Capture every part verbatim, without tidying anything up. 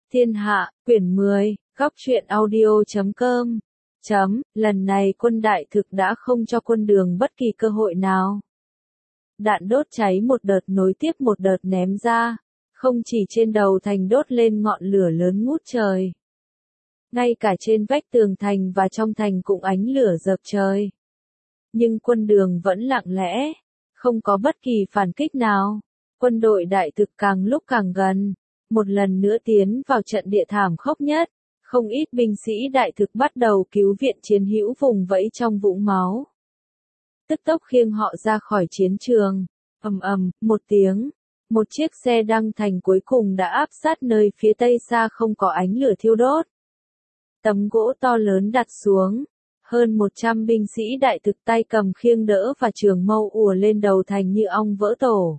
Thiên hạ, quyển mười, góc truyện audio chấm com. Chấm, lần này quân đại thực đã không cho quân đường bất kỳ cơ hội nào. Đạn đốt cháy một đợt nối tiếp một đợt ném ra, không chỉ trên đầu thành đốt lên ngọn lửa lớn ngút trời. Ngay cả trên vách tường thành và trong thành cũng ánh lửa rực trời. Nhưng quân đường vẫn lặng lẽ, không có bất kỳ phản kích nào. Quân đội đại thực càng lúc càng gần, một lần nữa tiến vào trận địa thảm khốc nhất. Không ít binh sĩ đại thực bắt đầu cứu viện chiến hữu vùng vẫy trong vũng máu. Tức tốc khiêng họ ra khỏi chiến trường. Ầm ầm, một tiếng, một chiếc xe đăng thành cuối cùng đã áp sát nơi phía tây xa không có ánh lửa thiêu đốt. Tấm gỗ to lớn đặt xuống, hơn một trăm binh sĩ đại thực tay cầm khiêng đỡ và trường mâu ùa lên đầu thành như ong vỡ tổ.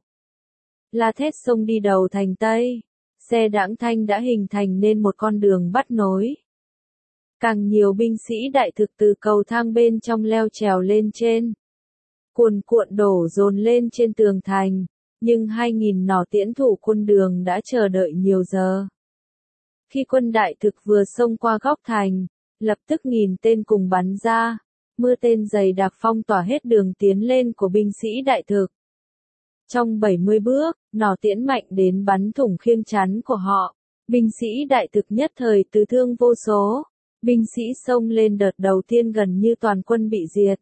La thét xông đi đầu thành Tây. Xe đãng thanh đã hình thành nên một con đường bắt nối. Càng nhiều binh sĩ đại thực từ cầu thang bên trong leo trèo lên trên. Cuồn cuộn đổ dồn lên trên tường thành, nhưng hai nghìn nỏ tiễn thủ quân đường đã chờ đợi nhiều giờ. Khi quân đại thực vừa xông qua góc thành, lập tức nghìn tên cùng bắn ra, mưa tên dày đặc phong tỏa hết đường tiến lên của binh sĩ đại thực. Trong bảy mươi bước, nỏ tiễn mạnh đến bắn thủng khiêng chắn của họ. Binh sĩ đại thực nhất thời tứ thương vô số. Binh sĩ xông lên đợt đầu tiên gần như toàn quân bị diệt.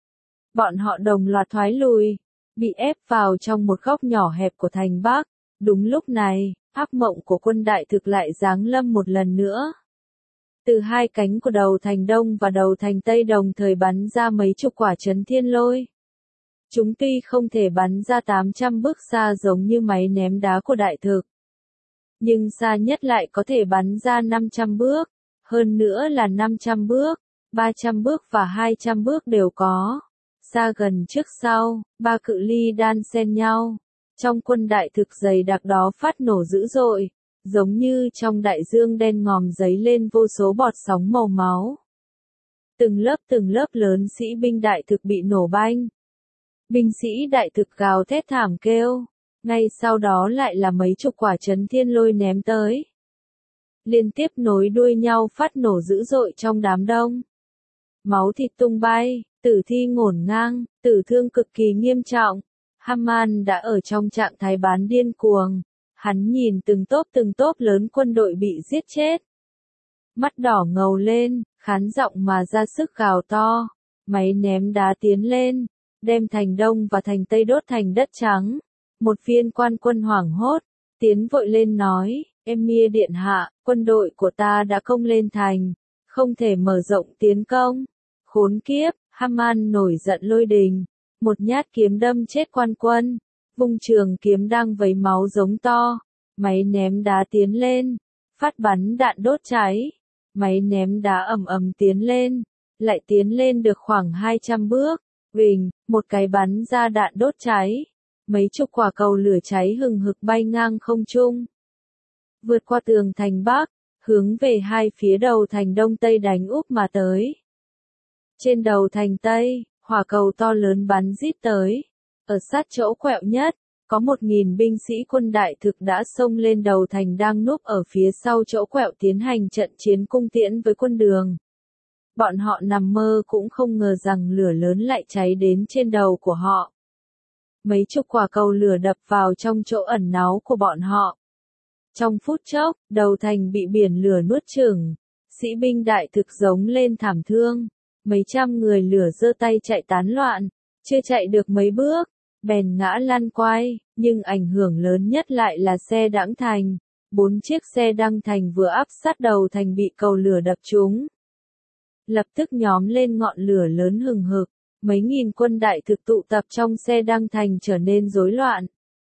Bọn họ đồng loạt thoái lùi, bị ép vào trong một góc nhỏ hẹp của thành Bắc. Đúng lúc này, ác mộng của quân đại thực lại giáng lâm một lần nữa. Từ hai cánh của đầu thành Đông và đầu thành Tây đồng thời bắn ra mấy chục quả chấn thiên lôi. Chúng tuy không thể bắn ra tám trăm bước xa giống như máy ném đá của đại thực, nhưng xa nhất lại có thể bắn ra năm trăm bước, hơn nữa là năm trăm bước, ba trăm bước và hai trăm bước đều có. Xa gần trước sau, ba cự ly đan xen nhau. Trong quân đại thực dày đặc đó phát nổ dữ dội, giống như trong đại dương đen ngòm dấy lên vô số bọt sóng màu máu. Từng lớp từng lớp lớn sĩ binh đại thực bị nổ banh. Binh sĩ đại thực gào thét thảm kêu, ngay sau đó lại là mấy chục quả chấn thiên lôi ném tới. Liên tiếp nối đuôi nhau phát nổ dữ dội trong đám đông. Máu thịt tung bay, tử thi ngổn ngang, tử thương cực kỳ nghiêm trọng. Haman đã ở trong trạng thái bán điên cuồng. Hắn nhìn từng tốp từng tốp lớn quân đội bị giết chết. Mắt đỏ ngầu lên, khán giọng mà ra sức gào to. Máy ném đá tiến lên, đem thành Đông và thành Tây đốt thành đất trắng. Một viên quan quân hoảng hốt, tiến vội lên nói, Emir điện hạ, quân đội của ta đã công lên thành, không thể mở rộng tiến công. Khốn kiếp, Haman nổi giận lôi đình, một nhát kiếm đâm chết quan quân, vung trường kiếm đang vấy máu giống to, máy ném đá tiến lên, phát bắn đạn đốt cháy, máy ném đá ầm ầm tiến lên, lại tiến lên được khoảng hai trăm bước. Vình, một cái bắn ra đạn đốt cháy. Mấy chục quả cầu lửa cháy hừng hực bay ngang không trung. Vượt qua tường thành Bắc, hướng về hai phía đầu thành Đông Tây đánh úp mà tới. Trên đầu thành Tây, hỏa cầu to lớn bắn rít tới. Ở sát chỗ quẹo nhất, có một nghìn binh sĩ quân đại thực đã xông lên đầu thành đang núp ở phía sau chỗ quẹo tiến hành trận chiến cung tiễn với quân đường. Bọn họ nằm mơ cũng không ngờ rằng lửa lớn lại cháy đến trên đầu của họ. Mấy chục quả cầu lửa đập vào trong chỗ ẩn náu của bọn họ. Trong phút chốc, đầu thành bị biển lửa nuốt chửng. Sĩ binh đại thực giống lên thảm thương. Mấy trăm người lửa giơ tay chạy tán loạn. Chưa chạy được mấy bước, bèn ngã lăn quay. Nhưng ảnh hưởng lớn nhất lại là xe đãng thành. Bốn chiếc xe đăng thành vừa áp sát đầu thành bị cầu lửa đập trúng. Lập tức nhóm lên ngọn lửa lớn hừng hực, mấy nghìn quân đại thực tụ tập trong xe đăng thành trở nên rối loạn.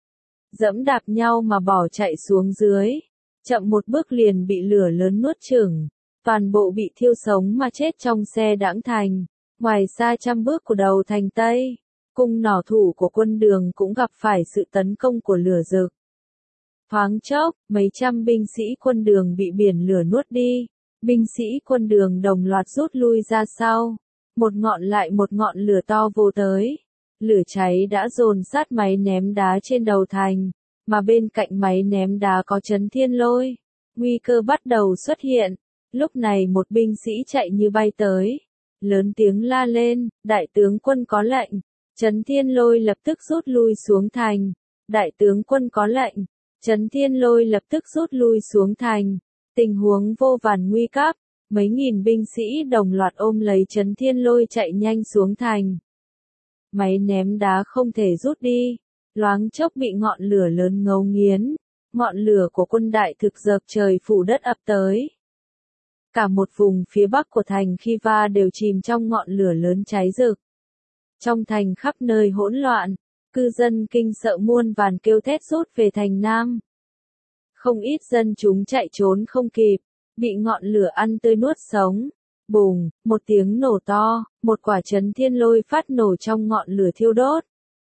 Dẫm đạp nhau mà bỏ chạy xuống dưới, chậm một bước liền bị lửa lớn nuốt chửng, toàn bộ bị thiêu sống mà chết trong xe đãng thành. Ngoài xa trăm bước của đầu thành Tây, cung nỏ thủ của quân đường cũng gặp phải sự tấn công của lửa rực. Thoáng chốc, mấy trăm binh sĩ quân đường bị biển lửa nuốt đi. Binh sĩ quân đường đồng loạt rút lui ra sau. Một ngọn lại một ngọn lửa to vồ tới. Lửa cháy đã dồn sát máy ném đá trên đầu thành, mà bên cạnh máy ném đá có chấn thiên lôi. Nguy cơ bắt đầu xuất hiện. Lúc này một binh sĩ chạy như bay tới. Lớn tiếng la lên, đại tướng quân có lệnh. Trấn Thiên Lôi lập tức rút lui xuống thành. Đại tướng quân có lệnh. Trấn Thiên Lôi lập tức rút lui xuống thành. Tình huống vô vàn nguy cấp. Mấy nghìn binh sĩ đồng loạt ôm lấy Trấn Thiên Lôi chạy nhanh xuống thành. Máy ném đá không thể rút đi. Loáng chốc bị ngọn lửa lớn ngấu nghiến. Ngọn lửa của quân đại thực dợp trời phủ đất ập tới. Cả một vùng phía bắc của thành Khiva đều chìm trong ngọn lửa lớn cháy rực. Trong thành khắp nơi hỗn loạn, cư dân kinh sợ muôn vàn kêu thét rút về thành Nam. Không ít dân chúng chạy trốn không kịp, bị ngọn lửa ăn tươi nuốt sống. Bùng, một tiếng nổ to, một quả Trấn Thiên Lôi phát nổ trong ngọn lửa thiêu đốt.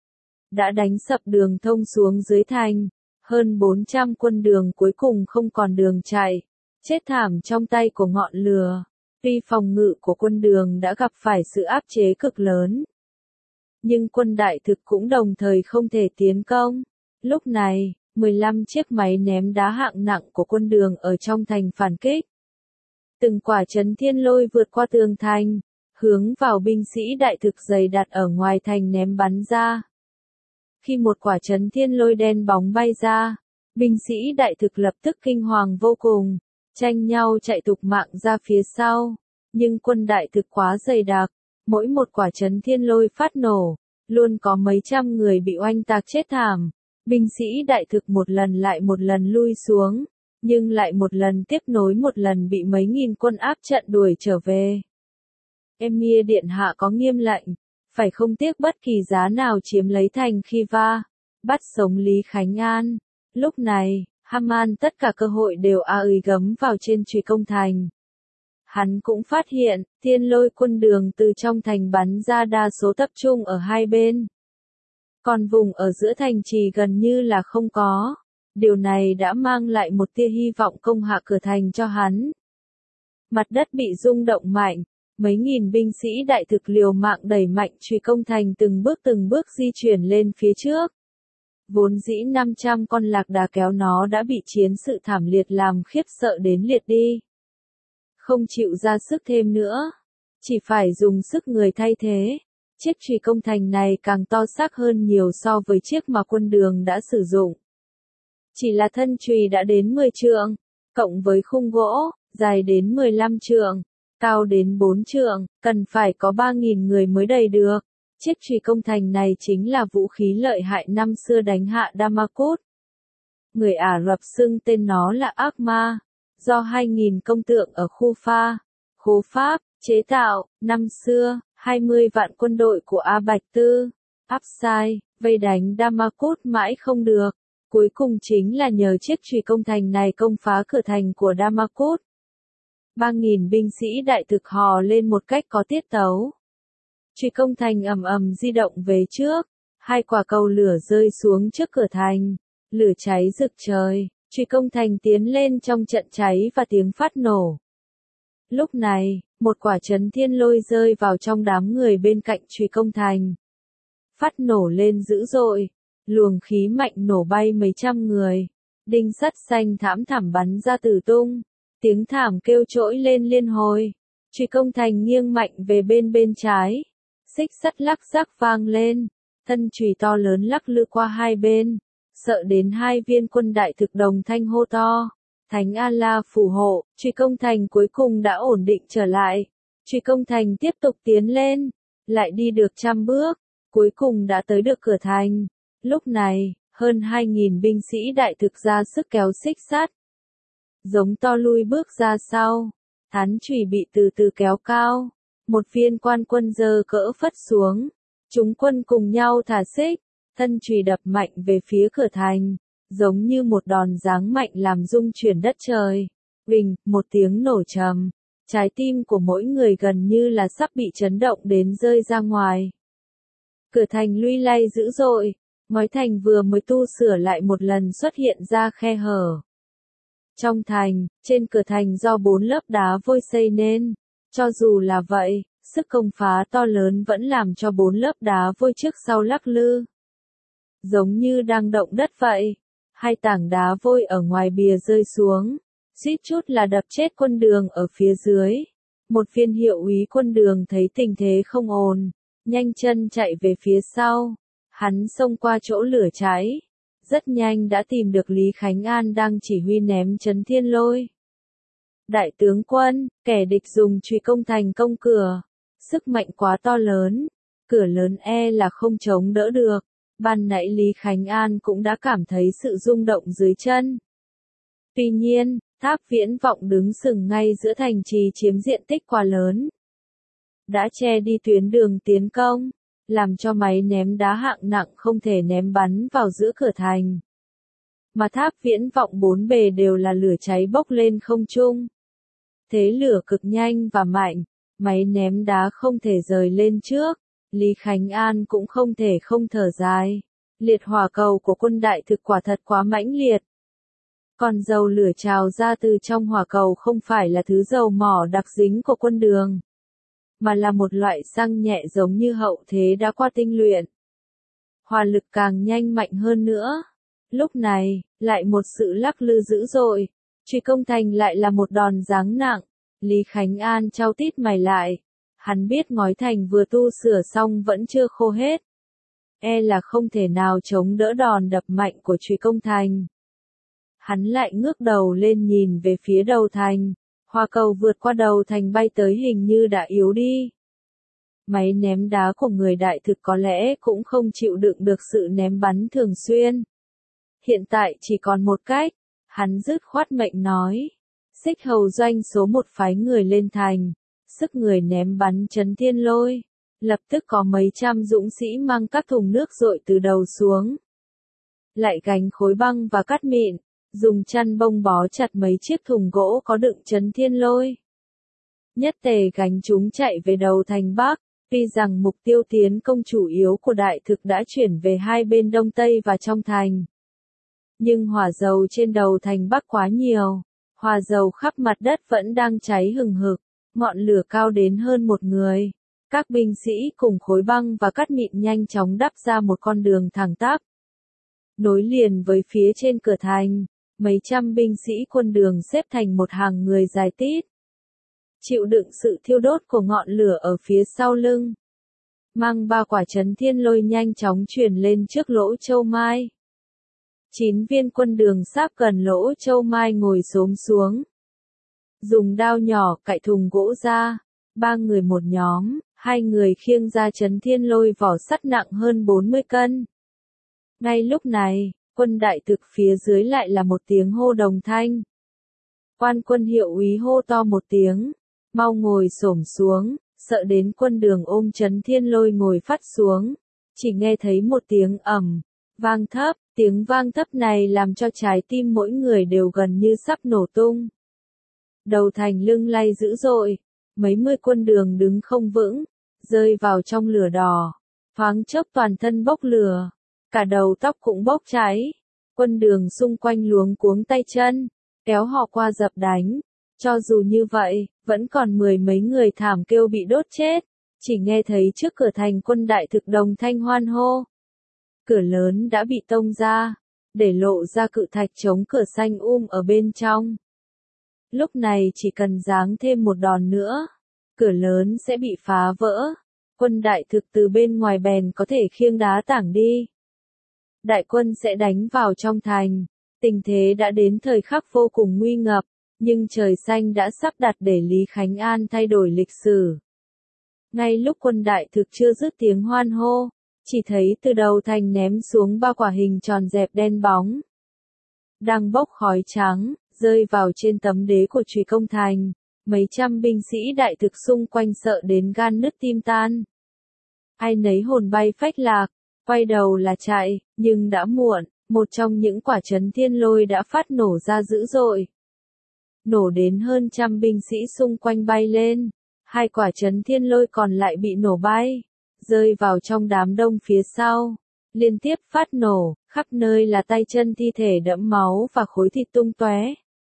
Đã đánh sập đường thông xuống dưới thành, hơn bốn trăm quân đường cuối cùng không còn đường chạy, chết thảm trong tay của ngọn lửa. Tuy phòng ngự của quân đường đã gặp phải sự áp chế cực lớn, nhưng quân đại thực cũng đồng thời không thể tiến công. Lúc này, mười lăm chiếc máy ném đá hạng nặng của quân đường ở trong thành phản kích. Từng quả Trấn Thiên Lôi vượt qua tường thành, hướng vào binh sĩ đại thực dày đặt ở ngoài thành ném bắn ra. Khi một quả Trấn Thiên Lôi đen bóng bay ra, binh sĩ đại thực lập tức kinh hoàng vô cùng, tranh nhau chạy tục mạng ra phía sau. Nhưng quân đại thực quá dày đặc, mỗi một quả Trấn Thiên Lôi phát nổ, luôn có mấy trăm người bị oanh tạc chết thảm. Binh sĩ đại thực một lần lại một lần lui xuống, nhưng lại một lần tiếp nối một lần bị mấy nghìn quân áp trận đuổi trở về. Emir Điện Hạ có nghiêm lệnh, phải không tiếc bất kỳ giá nào chiếm lấy thành Khiva, bắt sống Lý Khánh An. Lúc này, Haman tất cả cơ hội đều a ơi gấm vào trên Trùy Công Thành. Hắn cũng phát hiện, thiên lôi quân đường từ trong thành bắn ra đa số tập trung ở hai bên. Còn vùng ở giữa thành trì gần như là không có. Điều này đã mang lại một tia hy vọng công hạ cửa thành cho hắn. Mặt đất bị rung động mạnh, mấy nghìn binh sĩ đại thực liều mạng đẩy mạnh Trùy Công Thành từng bước từng bước di chuyển lên phía trước. Vốn dĩ năm trăm con lạc đà kéo nó đã bị chiến sự thảm liệt làm khiếp sợ đến liệt đi. Không chịu ra sức thêm nữa, chỉ phải dùng sức người thay thế. Chiếc Trùy Công Thành này càng to xác hơn nhiều so với chiếc mà quân đường đã sử dụng. Chỉ là thân chùy đã đến mười trượng, cộng với khung gỗ, dài đến mười lăm trượng, cao đến bốn trượng, cần phải có ba nghìn người mới đầy được. Chiếc Trùy Công Thành này chính là vũ khí lợi hại năm xưa đánh hạ Damascus. Người Ả Rập xưng tên nó là Akma, do hai nghìn công tượng ở khu Pha, khố Pháp, chế tạo. Năm xưa, hai mươi vạn quân đội của A Bạch Tư, Absai, vây đánh Damascus mãi không được. Cuối cùng chính là nhờ chiếc Trùy Công Thành này công phá cửa thành của Damascus. Ba nghìn binh sĩ đại thực hò lên một cách có tiết tấu. Trùy Công Thành ầm ầm di động về trước, hai quả cầu lửa rơi xuống trước cửa thành, lửa cháy rực trời, Trùy Công Thành tiến lên trong trận cháy và tiếng phát nổ. Lúc này, một quả Trấn Thiên Lôi rơi vào trong đám người bên cạnh Trùy Công Thành. Phát nổ lên dữ dội, luồng khí mạnh nổ bay mấy trăm người, đinh sắt xanh thảm thảm bắn ra tử tung, tiếng thảm kêu trỗi lên liên hồi. Trùy Công Thành nghiêng mạnh về bên bên trái, xích sắt lắc rắc vang lên, thân chùy to lớn lắc lư qua hai bên, sợ đến hai viên quân đại thực đồng thanh hô to. Thánh A-la phù hộ, Trùy Công Thành cuối cùng đã ổn định trở lại. Trùy Công Thành tiếp tục tiến lên, lại đi được trăm bước, cuối cùng đã tới được cửa thành. Lúc này, hơn hai nghìn binh sĩ đại thực ra sức kéo xích sắt. Giống to lui bước ra sau, thán chùy bị từ từ kéo cao. Một viên quan quân giơ cỡ phất xuống, chúng quân cùng nhau thả xích, thân chùy đập mạnh về phía cửa thành, giống như một đòn giáng mạnh làm rung chuyển đất trời. Bình, một tiếng nổ trầm, trái tim của mỗi người gần như là sắp bị chấn động đến rơi ra ngoài. Cửa thành luy lay dữ dội, ngói thành vừa mới tu sửa lại một lần xuất hiện ra khe hở. Trong thành, trên cửa thành do bốn lớp đá vôi xây nên, cho dù là vậy, sức công phá to lớn vẫn làm cho bốn lớp đá vôi trước sau lắc lư. Giống như đang động đất vậy. Hai tảng đá vôi ở ngoài bìa rơi xuống, suýt chút là đập chết quân đường ở phía dưới. Một viên hiệu úy quân đường thấy tình thế không ổn, nhanh chân chạy về phía sau. Hắn xông qua chỗ lửa cháy, rất nhanh đã tìm được Lý Khánh An đang chỉ huy ném Chấn Thiên Lôi. Đại tướng quân, kẻ địch dùng chùy công thành công cửa, sức mạnh quá to lớn, cửa lớn e là không chống đỡ được. Ban nãy Lý Khánh An cũng đã cảm thấy sự rung động dưới chân. Tuy nhiên, tháp Viễn Vọng đứng sừng ngay giữa thành trì chiếm diện tích quá lớn, đã che đi tuyến đường tiến công, làm cho máy ném đá hạng nặng không thể ném bắn vào giữa cửa thành. Mà tháp Viễn Vọng bốn bề đều là lửa cháy bốc lên không trung. Thế lửa cực nhanh và mạnh, máy ném đá không thể rời lên trước, Lý Khánh An cũng không thể không thở dài. Liệt hỏa cầu của quân đại thực quả thật quá mãnh liệt. Còn dầu lửa trào ra từ trong hỏa cầu không phải là thứ dầu mỏ đặc dính của quân đường, mà là một loại xăng nhẹ giống như hậu thế đã qua tinh luyện. Hỏa lực càng nhanh mạnh hơn nữa. Lúc này, lại một sự lắc lư dữ dội, chùy công thành lại là một đòn giáng nặng. Lý Khánh An chau tít mày lại, hắn biết ngói thành vừa tu sửa xong vẫn chưa khô hết. E là không thể nào chống đỡ đòn đập mạnh của chùy công thành. Hắn lại ngước đầu lên nhìn về phía đầu thành, hỏa cầu vượt qua đầu thành bay tới hình như đã yếu đi. Máy ném đá của người đại thực có lẽ cũng không chịu đựng được sự ném bắn thường xuyên. Hiện tại chỉ còn một cách, hắn dứt khoát mệnh nói. Xích hầu doanh số một phái người lên thành, sức người ném bắn Chấn Thiên Lôi. Lập tức có mấy trăm dũng sĩ mang các thùng nước dội từ đầu xuống. Lại gánh khối băng và cát mịn, dùng chăn bông bó chặt mấy chiếc thùng gỗ có đựng Chấn Thiên Lôi. Nhất tề gánh chúng chạy về đầu thành Bắc, tuy rằng mục tiêu tiến công chủ yếu của đại thực đã chuyển về hai bên Đông Tây và trong thành. Nhưng hỏa dầu trên đầu thành Bắc quá nhiều, hỏa dầu khắp mặt đất vẫn đang cháy hừng hực, ngọn lửa cao đến hơn một người. Các binh sĩ cùng khối băng và cát mịn nhanh chóng đắp ra một con đường thẳng tắp, nối liền với phía trên cửa thành, mấy trăm binh sĩ quân đường xếp thành một hàng người dài tít, chịu đựng sự thiêu đốt của ngọn lửa ở phía sau lưng. Mang ba quả Chấn Thiên Lôi nhanh chóng truyền lên trước lỗ châu mai. Chín viên quân đường sáp gần lỗ châu mai ngồi xổm xuống, dùng đao nhỏ cạy thùng gỗ ra. Ba người một nhóm, hai người khiêng ra Chấn Thiên Lôi vỏ sắt nặng hơn bốn mươi cân. Ngay lúc này, quân đại thực phía dưới lại là một tiếng hô đồng thanh. Quan quân hiệu úy hô to một tiếng, mau ngồi xổm xuống, sợ đến quân đường ôm Chấn Thiên Lôi ngồi phắt xuống. Chỉ nghe thấy một tiếng ầm, vang thấp, tiếng vang thấp này làm cho trái tim mỗi người đều gần như sắp nổ tung. Đầu thành lưng lay dữ dội. Mấy mươi quân đường đứng không vững, rơi vào trong lửa đỏ, thoáng chốc toàn thân bốc lửa, cả đầu tóc cũng bốc cháy. Quân đường xung quanh luống cuống tay chân, kéo họ qua dập đánh. Cho dù như vậy, vẫn còn mười mấy người thảm kêu bị đốt chết. Chỉ nghe thấy trước cửa thành quân đại thực đồng thanh hoan hô. Cửa lớn đã bị tông ra, để lộ ra cự thạch chống cửa xanh um ở bên trong. Lúc này chỉ cần giáng thêm một đòn nữa, cửa lớn sẽ bị phá vỡ. Quân đại thực từ bên ngoài bèn có thể khiêng đá tảng đi. Đại quân sẽ đánh vào trong thành. Tình thế đã đến thời khắc vô cùng nguy ngập, nhưng trời xanh đã sắp đặt để Lý Khánh An thay đổi lịch sử. Ngay lúc quân đại thực chưa dứt tiếng hoan hô, chỉ thấy từ đầu thành ném xuống ba quả hình tròn dẹp đen bóng, đang bốc khói trắng, rơi vào trên tấm đế của chùy công thành. Mấy trăm binh sĩ đại thực xung quanh sợ đến gan nứt tim tan. Ai nấy hồn bay phách lạc, quay đầu là chạy, nhưng đã muộn, một trong những quả Chấn Thiên Lôi đã phát nổ ra dữ dội. Nổ đến hơn trăm binh sĩ xung quanh bay lên, hai quả Chấn Thiên Lôi còn lại bị nổ bay, rơi vào trong đám đông phía sau. Liên tiếp phát nổ, khắp nơi là tay chân thi thể đẫm máu và khối thịt tung tóe.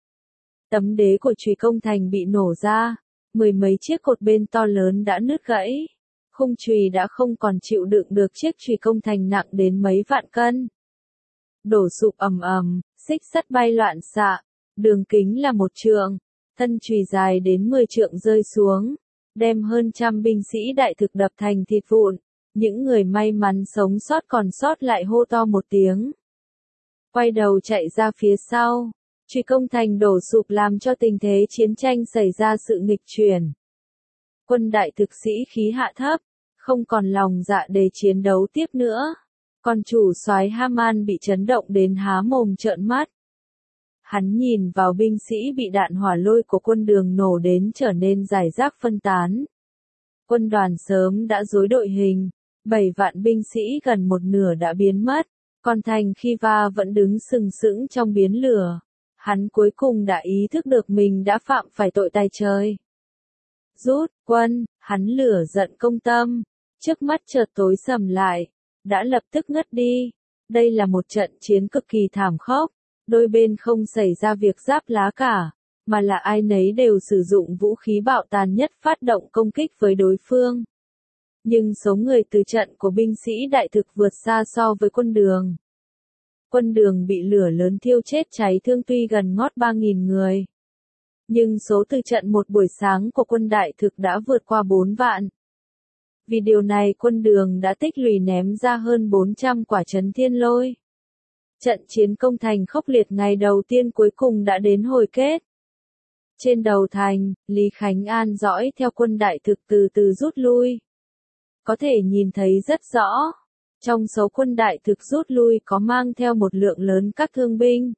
Tấm đế của chùy công thành bị nổ ra, mười mấy chiếc cột bên to lớn đã nứt gãy. Khung chùy đã không còn chịu đựng được chiếc chùy công thành nặng đến mấy vạn cân. Đổ sụp ầm ầm, xích sắt bay loạn xạ, đường kính là một trượng, thân chùy dài đến mười trượng rơi xuống, đem hơn trăm binh sĩ đại thực đập thành thịt vụn. Những người may mắn sống sót còn sót lại hô to một tiếng, quay đầu chạy ra phía sau. Chùy công thành đổ sụp làm cho tình thế chiến tranh xảy ra sự nghịch chuyển. Quân đại thực sĩ khí hạ thấp, không còn lòng dạ để chiến đấu tiếp nữa. Còn chủ soái Haman bị chấn động đến há mồm trợn mắt. Hắn nhìn vào binh sĩ bị đạn hỏa lôi của quân đường nổ đến trở nên rải rác phân tán. Quân đoàn sớm đã rối đội hình, bảy vạn binh sĩ gần một nửa đã biến mất, còn thành khi va vẫn đứng sừng sững trong biến lửa. Hắn cuối cùng đã ý thức được mình đã phạm phải tội tày trời. Rút quân, hắn lửa giận công tâm, trước mắt chợt tối sầm lại, đã lập tức ngất đi. Đây là một trận chiến cực kỳ thảm khốc, đôi bên không xảy ra việc giáp lá cả, mà là ai nấy đều sử dụng vũ khí bạo tàn nhất phát động công kích với đối phương. Nhưng số người từ trận của binh sĩ đại thực vượt xa so với quân đường. Quân đường bị lửa lớn thiêu chết cháy thương tuy gần ngót ba nghìn người. Nhưng số từ trận một buổi sáng của quân đại thực đã vượt qua bốn vạn. Vì điều này quân đường đã tích lũy ném ra hơn bốn trăm quả trấn thiên lôi. Trận chiến công thành khốc liệt ngày đầu tiên cuối cùng đã đến hồi kết. Trên đầu thành, Lý Khánh An dõi theo quân đại thực từ từ rút lui. Có thể nhìn thấy rất rõ. Trong số quân đại thực rút lui có mang theo một lượng lớn các thương binh.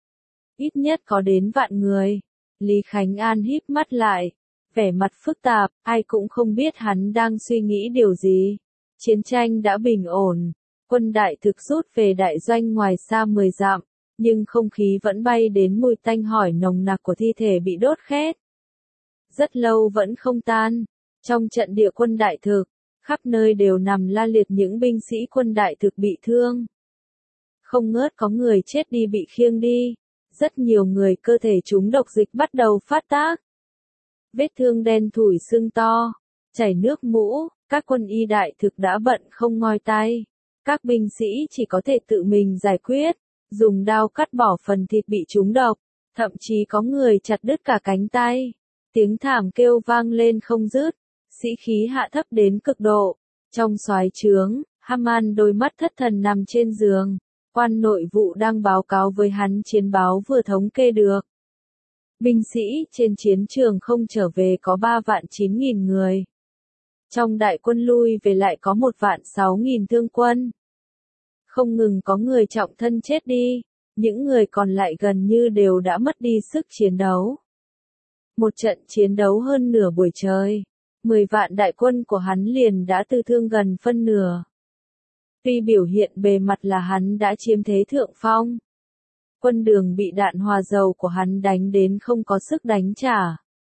Ít nhất có đến vạn người. Lý Khánh An híp mắt lại, vẻ mặt phức tạp, ai cũng không biết hắn đang suy nghĩ điều gì. Chiến tranh đã bình ổn, quân đại thực rút về đại doanh ngoài xa mười dặm, nhưng không khí vẫn bay đến mùi tanh hỏi nồng nặc của thi thể bị đốt khét. Rất lâu vẫn không tan. Trong trận địa quân đại thực, khắp nơi đều nằm la liệt những binh sĩ quân đại thực bị thương. Không ngớt có người chết đi bị khiêng đi. Rất nhiều người cơ thể chúng độc dịch bắt đầu phát tác. Vết thương đen thủi sưng to, chảy nước mũ, các quân y đại thực đã bận không ngoi tay. Các binh sĩ chỉ có thể tự mình giải quyết, dùng đao cắt bỏ phần thịt bị trúng độc, thậm chí có người chặt đứt cả cánh tay. Tiếng thảm kêu vang lên không dứt, sĩ khí hạ thấp đến cực độ. Trong soái trướng, Haman đôi mắt thất thần nằm trên giường. Quan nội vụ đang báo cáo với hắn chiến báo vừa thống kê được. Binh sĩ trên chiến trường không trở về có ba vạn chín nghìn người. Trong đại quân lui về lại có một vạn sáu nghìn thương quân. Không ngừng có người trọng thân chết đi, những người còn lại gần như đều đã mất đi sức chiến đấu. Một trận chiến đấu hơn nửa buổi trời, mười vạn đại quân của hắn liền đã tư thương gần phân nửa. Tuy biểu hiện bề mặt là hắn đã chiếm thế thượng phong. Quân đường bị đạn hòa dầu của hắn đánh đến không có sức đánh trả.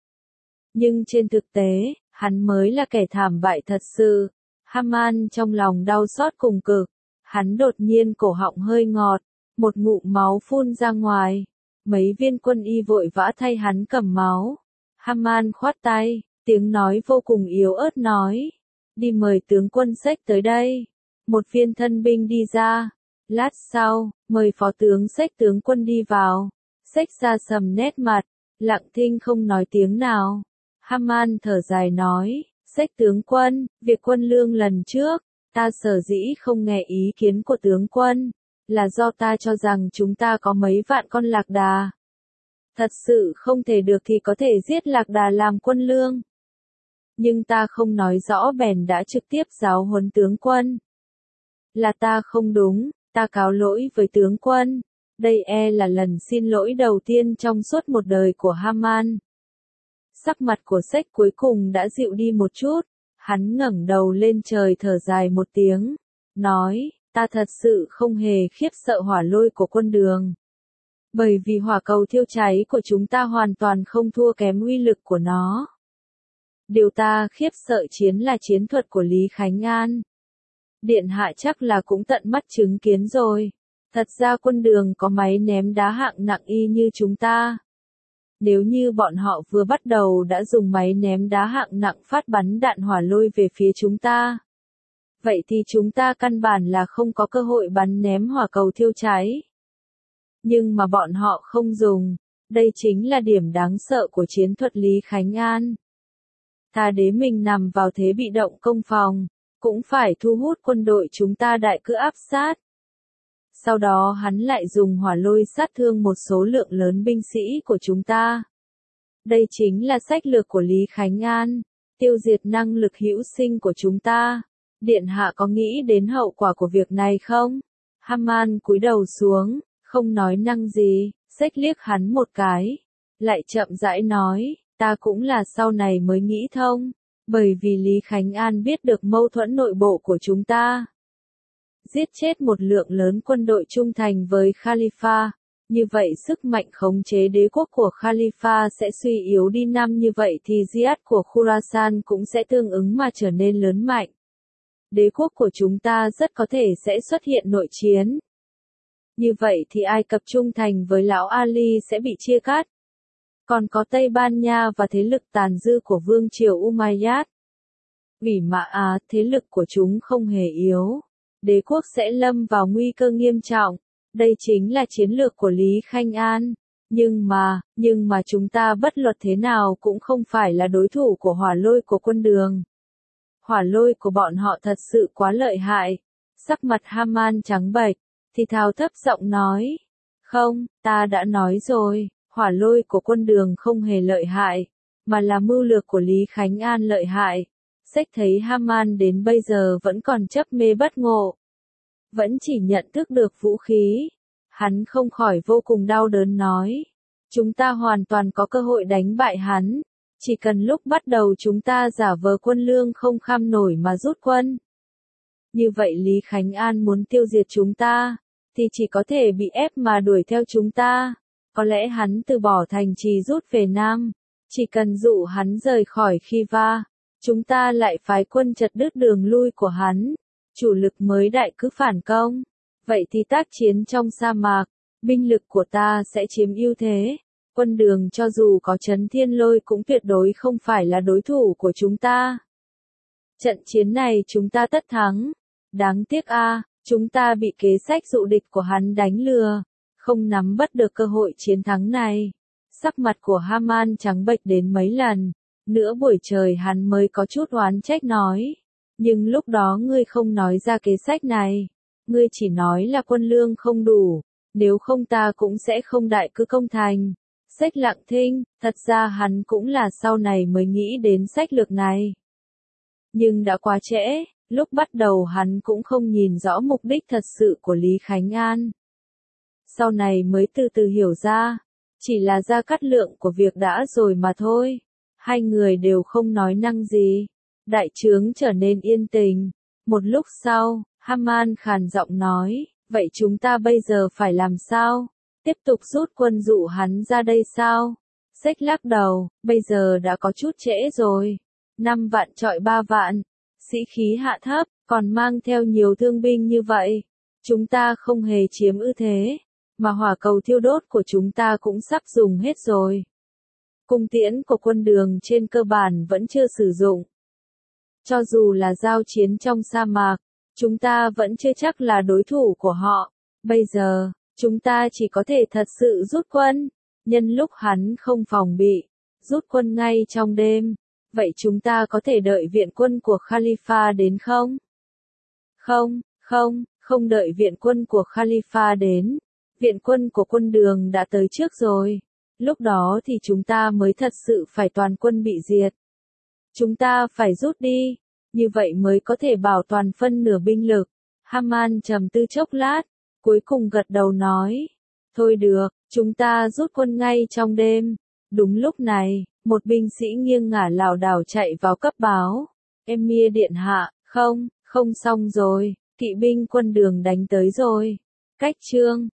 Nhưng trên thực tế, hắn mới là kẻ thảm bại thật sự. Haman trong lòng đau xót cùng cực. Hắn đột nhiên cổ họng hơi ngọt, một ngụm máu phun ra ngoài. Mấy viên quân y vội vã thay hắn cầm máu. Haman khoát tay, tiếng nói vô cùng yếu ớt nói. Đi mời tướng quân Sách tới đây. Một viên thân binh đi ra. Lát sau, mời phó tướng Sách tướng quân đi vào. Sách ra sầm nét mặt, lặng thinh không nói tiếng nào. Haman thở dài nói, Sách tướng quân, việc quân lương lần trước, ta sở dĩ không nghe ý kiến của tướng quân, là do ta cho rằng chúng ta có mấy vạn con lạc đà. Thật sự không thể được thì có thể giết lạc đà làm quân lương. Nhưng ta không nói rõ bèn đã trực tiếp giáo huấn tướng quân. Là ta không đúng, ta cáo lỗi với tướng quân. Đây e là lần xin lỗi đầu tiên trong suốt một đời của Haman. Sắc mặt của Sách cuối cùng đã dịu đi một chút. Hắn ngẩng đầu lên trời thở dài một tiếng, nói, ta thật sự không hề khiếp sợ hỏa lôi của quân đường. Bởi vì hỏa cầu thiêu cháy của chúng ta hoàn toàn không thua kém uy lực của nó. Điều ta khiếp sợ chiến là chiến thuật của Lý Khánh An. Điện hạ chắc là cũng tận mắt chứng kiến rồi. Thật ra quân đường có máy ném đá hạng nặng y như chúng ta. Nếu như bọn họ vừa bắt đầu đã dùng máy ném đá hạng nặng phát bắn đạn hỏa lôi về phía chúng ta, vậy thì chúng ta căn bản là không có cơ hội bắn ném hỏa cầu thiêu cháy. Nhưng mà bọn họ không dùng, Đây chính là điểm đáng sợ của chiến thuật Lý Khánh An. Thà đế mình nằm vào thế bị động công phòng, cũng phải thu hút quân đội chúng ta đại cử áp sát. Sau đó hắn lại dùng hỏa lôi sát thương một số lượng lớn binh sĩ của chúng ta. Đây chính là sách lược của Lý Khánh An, tiêu diệt năng lực hữu sinh của chúng ta. Điện hạ có nghĩ đến hậu quả của việc này không? Haman cúi đầu xuống, không nói năng gì, xếch liếc hắn một cái. Lại chậm rãi nói, ta cũng là sau này mới nghĩ thông, bởi vì Lý Khánh An biết được mâu thuẫn nội bộ của chúng ta. Giết chết một lượng lớn quân đội trung thành với Khalifa, như vậy sức mạnh khống chế đế quốc của Khalifa sẽ suy yếu đi năm, như vậy thì Jihad của Khurasan cũng sẽ tương ứng mà trở nên lớn mạnh. Đế quốc của chúng ta rất có thể sẽ xuất hiện nội chiến. Như vậy thì Ai Cập trung thành với lão Ali sẽ bị chia cắt. Còn có Tây Ban Nha và thế lực tàn dư của vương triều Umayyad. Vì mà à, thế lực của chúng không hề yếu. Đế quốc sẽ lâm vào nguy cơ nghiêm trọng. Đây chính là chiến lược của Lý Khánh An. Nhưng mà, nhưng mà chúng ta bất luật thế nào cũng không phải là đối thủ của hỏa lôi của quân đường. Hỏa lôi của bọn họ thật sự quá lợi hại. Sắc mặt Haman trắng bệch, thì thào thấp giọng nói. Không, ta đã nói rồi, hỏa lôi của quân đường không hề lợi hại, mà là mưu lược của Lý Khánh An lợi hại. Sách thấy Haman đến bây giờ vẫn còn chấp mê bất ngộ. Vẫn chỉ nhận thức được vũ khí. Hắn không khỏi vô cùng đau đớn nói. Chúng ta hoàn toàn có cơ hội đánh bại hắn. Chỉ cần lúc bắt đầu chúng ta giả vờ quân lương không kham nổi mà rút quân. Như vậy Lý Khánh An muốn tiêu diệt chúng ta, thì chỉ có thể bị ép mà đuổi theo chúng ta. Có lẽ hắn từ bỏ thành trì rút về Nam. Chỉ cần dụ hắn rời khỏi Khiva, chúng ta lại phái quân chặt đứt đường lui của hắn. Chủ lực mới đại cứ phản công. Vậy thì tác chiến trong sa mạc, binh lực của ta sẽ chiếm ưu thế. Quân đường cho dù có Trấn Thiên Lôi cũng tuyệt đối không phải là đối thủ của chúng ta. Trận chiến này chúng ta tất thắng. Đáng tiếc a, chúng ta bị kế sách dụ địch của hắn đánh lừa, không nắm bắt được cơ hội chiến thắng này. Sắc mặt của Haman trắng bệch đến mấy lần, nửa buổi trời hắn mới có chút oán trách nói. Nhưng lúc đó ngươi không nói ra kế sách này, ngươi chỉ nói là quân lương không đủ, nếu không ta cũng sẽ không đại cứ công thành. Sách lặng thinh, thật ra hắn cũng là sau này mới nghĩ đến sách lược này. Nhưng đã quá trễ, lúc bắt đầu hắn cũng không nhìn rõ mục đích thật sự của Lý Khánh An. Sau này mới từ từ hiểu ra, chỉ là Gia Cát Lượng của việc đã rồi mà thôi. Hai người đều không nói năng gì. Đại trướng trở nên yên tình. Một lúc sau, Haman khàn giọng nói, vậy chúng ta bây giờ phải làm sao? Tiếp tục rút quân dụ hắn ra đây sao? Sách lắc đầu, bây giờ đã có chút trễ rồi. Năm vạn trọi ba vạn, sĩ khí hạ thấp, còn mang theo nhiều thương binh như vậy. Chúng ta không hề chiếm ưu thế, mà hỏa cầu thiêu đốt của chúng ta cũng sắp dùng hết rồi. Cung tiễn của quân đường trên cơ bản vẫn chưa sử dụng. Cho dù là giao chiến trong sa mạc, chúng ta vẫn chưa chắc là đối thủ của họ. Bây giờ, chúng ta chỉ có thể thật sự rút quân, nhân lúc hắn không phòng bị, rút quân ngay trong đêm. Vậy chúng ta có thể đợi viện quân của Khalifa đến không? Không, không, không đợi viện quân của Khalifa đến. Viện quân của quân đường đã tới trước rồi. Lúc đó thì chúng ta mới thật sự phải toàn quân bị diệt. Chúng ta phải rút đi, như vậy mới có thể bảo toàn phân nửa binh lực. Haman trầm tư chốc lát, cuối cùng gật đầu nói. Thôi được, chúng ta rút quân ngay trong đêm. Đúng lúc này, một binh sĩ nghiêng ngả lảo đảo chạy vào cấp báo. Emir điện hạ, không, không xong rồi, kỵ binh quân đường đánh tới rồi. Cách chương